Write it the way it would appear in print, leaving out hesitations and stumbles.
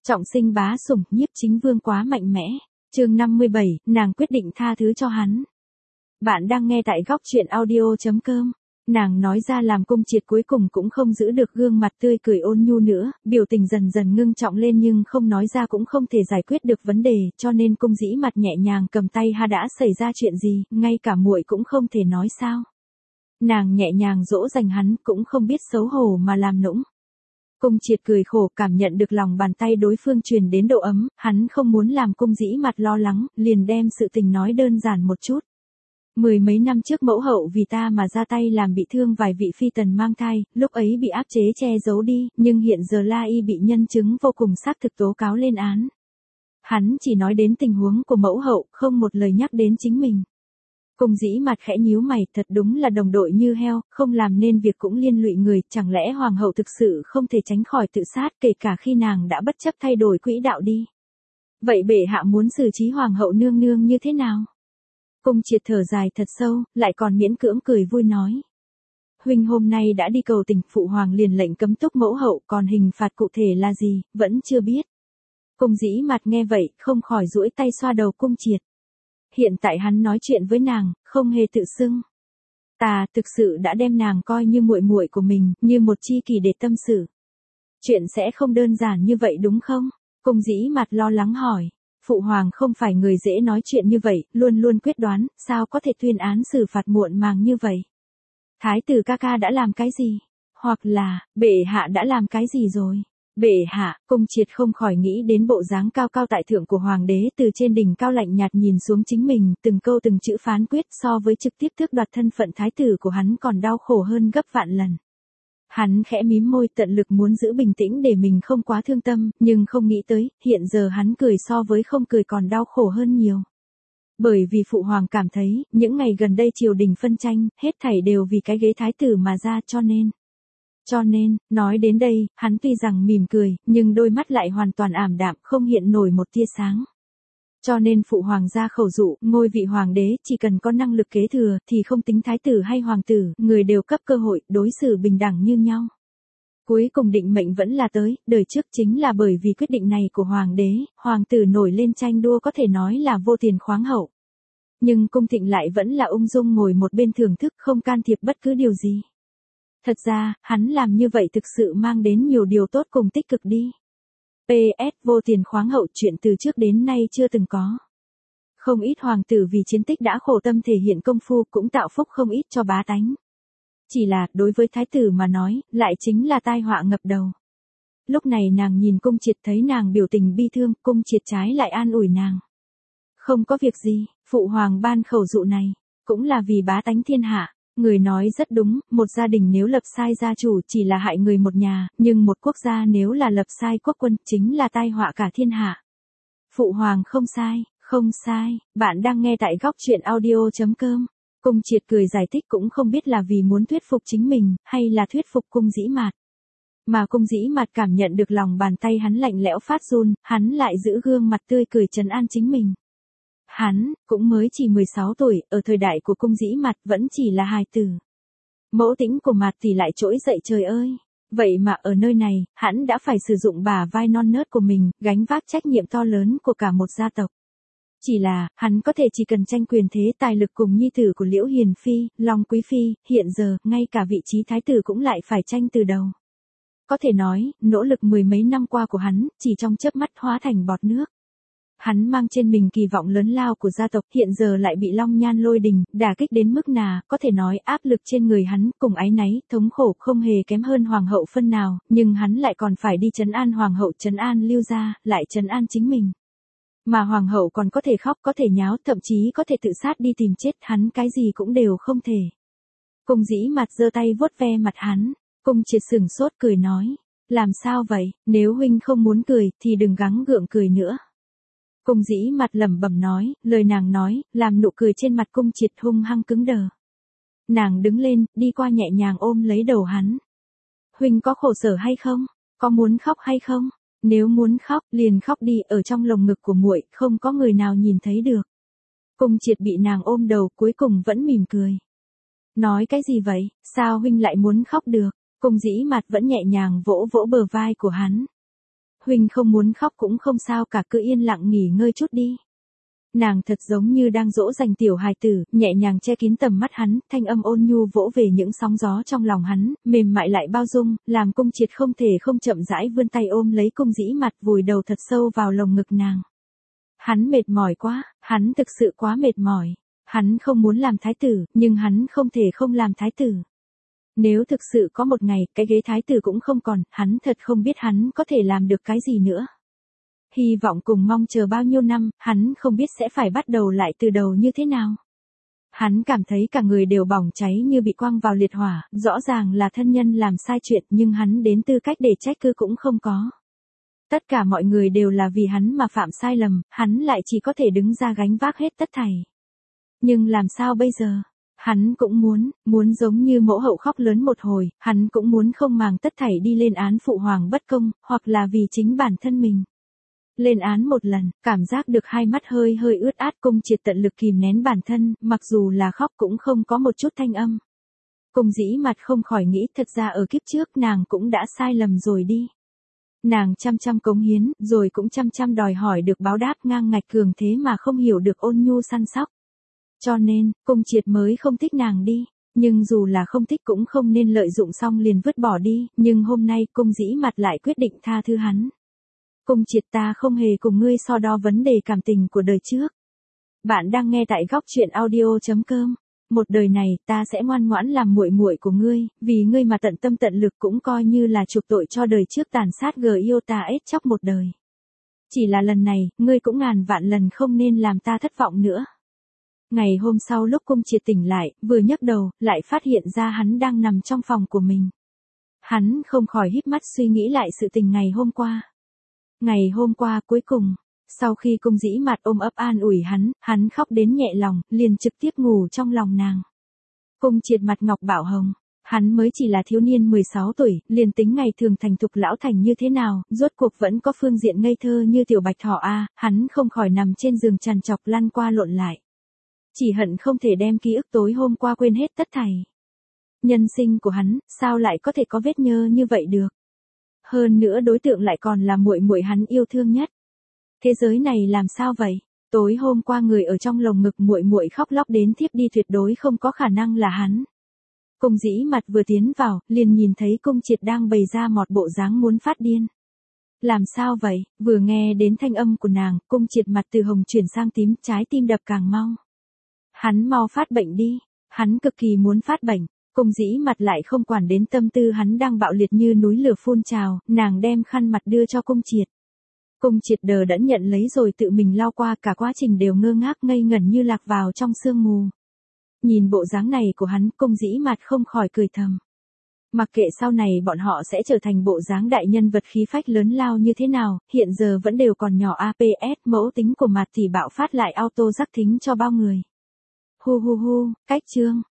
Trọng sinh bá sủng, Nhiếp Chính Vương quá mạnh mẽ. Chương 57, nàng quyết định tha thứ cho hắn. Bạn đang nghe tại góc truyện audio.com. Nàng nói ra làm Cung Triệt cuối cùng cũng không giữ được gương mặt tươi cười ôn nhu nữa, biểu tình dần dần ngưng trọng lên nhưng không nói ra cũng không thể giải quyết được vấn đề, cho nên Cung Dĩ mặt nhẹ nhàng cầm tay ha đã xảy ra chuyện gì, ngay cả muội cũng không thể nói sao. Nàng nhẹ nhàng dỗ dành hắn cũng không biết xấu hổ mà làm nũng. Cung Triệt cười khổ cảm nhận được lòng bàn tay đối phương truyền đến độ ấm, hắn không muốn làm Cung Dĩ mặt lo lắng, liền đem sự tình nói đơn giản một chút. 10 mấy năm trước mẫu hậu vì ta mà ra tay làm bị thương vài vị phi tần mang thai, lúc ấy bị áp chế che giấu đi, nhưng hiện giờ La Y bị nhân chứng vô cùng xác thực tố cáo lên án. Hắn chỉ nói đến tình huống của mẫu hậu, không một lời nhắc đến chính mình. Cung Dĩ mặt khẽ nhíu mày, thật đúng là đồng đội như heo, không làm nên việc cũng liên lụy người, chẳng lẽ hoàng hậu thực sự không thể tránh khỏi tự sát kể cả khi nàng đã bất chấp thay đổi quỹ đạo đi. Vậy bệ hạ muốn xử trí hoàng hậu nương nương như thế nào? Cung Triệt thở dài thật sâu, lại còn miễn cưỡng cười vui nói. Huynh hôm nay đã đi cầu tình, phụ hoàng liền lệnh cấm túc mẫu hậu, còn hình phạt cụ thể là gì, vẫn chưa biết. Cung Dĩ mặt nghe vậy, không khỏi duỗi tay xoa đầu Cung Triệt. Hiện tại hắn nói chuyện với nàng, không hề tự xưng. Ta thực sự đã đem nàng coi như muội muội của mình, như một tri kỷ để tâm sự. Chuyện sẽ không đơn giản như vậy đúng không? Cung Dĩ mặt lo lắng hỏi. Phụ hoàng không phải người dễ nói chuyện như vậy, luôn luôn quyết đoán, sao có thể tuyên án xử phạt muộn màng như vậy? Thái tử ca ca đã làm cái gì? Hoặc là, bệ hạ đã làm cái gì rồi? Bệ hạ, Cung Triệt không khỏi nghĩ đến bộ dáng cao cao tại thượng của hoàng đế từ trên đỉnh cao lạnh nhạt nhìn xuống chính mình, từng câu từng chữ phán quyết so với trực tiếp tước đoạt thân phận thái tử của hắn còn đau khổ hơn gấp vạn lần. Hắn khẽ mím môi tận lực muốn giữ bình tĩnh để mình không quá thương tâm, nhưng không nghĩ tới, hiện giờ hắn cười so với không cười còn đau khổ hơn nhiều. Bởi vì phụ hoàng cảm thấy, những ngày gần đây triều đình phân tranh, hết thảy đều vì cái ghế thái tử mà ra cho nên, nói đến đây, hắn tuy rằng mỉm cười, nhưng đôi mắt lại hoàn toàn ảm đạm, không hiện nổi một tia sáng. Cho nên phụ hoàng ra khẩu dụ, ngôi vị hoàng đế, chỉ cần có năng lực kế thừa, thì không tính thái tử hay hoàng tử, người đều cấp cơ hội, đối xử bình đẳng như nhau. Cuối cùng định mệnh vẫn là tới, đời trước chính là bởi vì quyết định này của hoàng đế, hoàng tử nổi lên tranh đua có thể nói là vô tiền khoáng hậu. Nhưng Cung Thịnh lại vẫn là ung dung ngồi một bên thưởng thức không can thiệp bất cứ điều gì. Thật ra, hắn làm như vậy thực sự mang đến nhiều điều tốt cùng tích cực đi. PS vô tiền khoáng hậu chuyện từ trước đến nay chưa từng có. Không ít hoàng tử vì chiến tích đã khổ tâm thể hiện công phu cũng tạo phúc không ít cho bá tánh. Chỉ là, đối với thái tử mà nói, lại chính là tai họa ngập đầu. Lúc này nàng nhìn Cung Triệt thấy nàng biểu tình bi thương, Cung Triệt trái lại an ủi nàng. Không có việc gì, phụ hoàng ban khẩu dụ này, cũng là vì bá tánh thiên hạ. Người nói rất đúng, một gia đình nếu lập sai gia chủ chỉ là hại người một nhà, nhưng một quốc gia nếu là lập sai quốc quân chính là tai họa cả thiên hạ. Phụ hoàng không sai, bạn đang nghe tại góc truyện audio.com. Cung Triệt cười giải thích cũng không biết là vì muốn thuyết phục chính mình, hay là thuyết phục Cung Dĩ Mạt. Mà Cung Dĩ Mạt cảm nhận được lòng bàn tay hắn lạnh lẽo phát run, hắn lại giữ gương mặt tươi cười trấn an chính mình. Hắn, cũng mới chỉ 16 tuổi, ở thời đại của Cung Dĩ Mạt vẫn chỉ là hài tử. Mẫu tính của Mạt thì lại trỗi dậy trời ơi. Vậy mà ở nơi này, hắn đã phải sử dụng bả vai non nớt của mình, gánh vác trách nhiệm to lớn của cả một gia tộc. Chỉ là, hắn có thể chỉ cần tranh quyền thế tài lực cùng nhi tử của Liễu Hiền Phi, Long Quý Phi, hiện giờ, ngay cả vị trí thái tử cũng lại phải tranh từ đầu. Có thể nói, nỗ lực 10 mấy năm qua của hắn, chỉ trong chớp mắt hóa thành bọt nước. Hắn mang trên mình kỳ vọng lớn lao của gia tộc, hiện giờ lại bị Long Nhan lôi đình, đả kích đến mức nào, có thể nói áp lực trên người hắn, cùng áy náy, thống khổ không hề kém hơn hoàng hậu phân nào, nhưng hắn lại còn phải đi trấn an hoàng hậu, trấn an Lưu gia, lại trấn an chính mình. Mà hoàng hậu còn có thể khóc, có thể nháo, thậm chí có thể tự sát đi tìm chết, hắn cái gì cũng đều không thể. Cung Dĩ Mạt giơ tay vuốt ve mặt hắn, Cung Triệt sừng sốt cười nói, làm sao vậy, nếu huynh không muốn cười, thì đừng gắng gượng cười nữa. Cung Dĩ Mạt lẩm bẩm nói, lời nàng nói, làm nụ cười trên mặt Cung Triệt hung hăng cứng đờ. Nàng đứng lên, đi qua nhẹ nhàng ôm lấy đầu hắn. Huynh có khổ sở hay không? Có muốn khóc hay không? Nếu muốn khóc, liền khóc đi, ở trong lồng ngực của muội, không có người nào nhìn thấy được. Cung Triệt bị nàng ôm đầu, cuối cùng vẫn mỉm cười. Nói cái gì vậy, sao huynh lại muốn khóc được? Cung Dĩ Mạt vẫn nhẹ nhàng vỗ vỗ bờ vai của hắn. huynh không muốn khóc cũng không sao cả, cứ yên lặng nghỉ ngơi chút đi. Nàng thật giống như đang dỗ dành tiểu hài tử, nhẹ nhàng che kín tầm mắt hắn, thanh âm ôn nhu vỗ về những sóng gió trong lòng hắn, mềm mại lại bao dung, làm Cung Triệt không thể không chậm rãi vươn tay ôm lấy Cung Dĩ Mặt, vùi đầu thật sâu vào lồng ngực nàng. Hắn mệt mỏi quá, hắn thực sự quá mệt mỏi. Hắn không muốn làm thái tử, nhưng hắn không thể không làm thái tử. Nếu thực sự có một ngày, cái ghế thái tử cũng không còn, hắn thật không biết hắn có thể làm được cái gì nữa. Hy vọng cùng mong chờ bao nhiêu năm, hắn không biết sẽ phải bắt đầu lại từ đầu như thế nào. Hắn cảm thấy cả người đều bỏng cháy như bị quăng vào liệt hỏa, rõ ràng là thân nhân làm sai chuyện nhưng hắn đến tư cách để trách cứ cũng không có. Tất cả mọi người đều là vì hắn mà phạm sai lầm, hắn lại chỉ có thể đứng ra gánh vác hết tất thảy. Nhưng làm sao bây giờ? Hắn cũng muốn giống như mẫu hậu khóc lớn một hồi, hắn cũng muốn không màng tất thảy đi lên án phụ hoàng bất công, hoặc là vì chính bản thân mình. Lên án một lần, cảm giác được hai mắt hơi ướt át, Cung Triệt tận lực kìm nén bản thân, mặc dù là khóc cũng không có một chút thanh âm. Cung Dĩ Mặt không khỏi nghĩ thật ra ở kiếp trước nàng cũng đã sai lầm rồi đi. Nàng chăm cống hiến, rồi cũng chăm đòi hỏi được báo đáp ngang ngạch cường thế mà không hiểu được ôn nhu săn sóc. Cho nên, Cung Triệt mới không thích nàng đi. Nhưng dù là không thích cũng không nên lợi dụng xong liền vứt bỏ đi, nhưng hôm nay Cung Dĩ Mặt lại quyết định tha thứ hắn. Cung Triệt, ta không hề cùng ngươi so đo vấn đề cảm tình của đời trước. Bạn đang nghe tại góc truyện audio.com. Một đời này ta sẽ ngoan ngoãn làm muội muội của ngươi, vì ngươi mà tận tâm tận lực, cũng coi như là chuộc tội cho đời trước tàn sát yêu ta ết chóc một đời. Chỉ là lần này, ngươi cũng ngàn vạn lần không nên làm ta thất vọng nữa. Ngày hôm sau lúc Cung Triệt tỉnh lại, vừa nhấc đầu, lại phát hiện ra hắn đang nằm trong phòng của mình. Hắn không khỏi híp mắt suy nghĩ lại sự tình ngày hôm qua. Ngày hôm qua cuối cùng, sau khi Cung Dĩ Mặt ôm ấp an ủi hắn khóc đến nhẹ lòng, liền trực tiếp ngủ trong lòng nàng. Cung Triệt mặt ngọc bảo hồng, hắn mới chỉ là thiếu niên 16 tuổi, liền tính ngày thường thành thục lão thành như thế nào, rốt cuộc vẫn có phương diện ngây thơ như tiểu bạch thỏ a, hắn không khỏi nằm trên giường trằn trọc lăn qua lộn lại. Chỉ hận không thể đem ký ức tối hôm qua quên hết tất thảy. Nhân sinh của hắn, sao lại có thể có vết nhơ như vậy được? Hơn nữa đối tượng lại còn là muội muội hắn yêu thương nhất. Thế giới này làm sao vậy? Tối hôm qua người ở trong lồng ngực muội muội khóc lóc đến thiếp đi tuyệt đối không có khả năng là hắn. Cung Dĩ Mặt vừa tiến vào, liền nhìn thấy Cung Triệt đang bày ra một bộ dáng muốn phát điên. Làm sao vậy? Vừa nghe đến thanh âm của nàng, Cung Triệt mặt từ hồng chuyển sang tím, trái tim đập càng mau. Hắn mau phát bệnh đi, hắn cực kỳ muốn phát bệnh. Cung Dĩ Mặt lại không quản đến tâm tư hắn đang bạo liệt như núi lửa phun trào, nàng đem khăn mặt đưa cho Cung Triệt. Cung Triệt đờ đẫn nhận lấy rồi tự mình lau qua, cả quá trình đều ngơ ngác ngây ngẩn như lạc vào trong sương mù. Nhìn bộ dáng này của hắn, Cung Dĩ Mặt không khỏi cười thầm. Mặc kệ sau này bọn họ sẽ trở thành bộ dáng đại nhân vật khí phách lớn lao như thế nào, hiện giờ vẫn đều còn nhỏ APS, mẫu tính của Mặt thì bạo phát lại auto giác thính cho bao người. Hu, cách chương.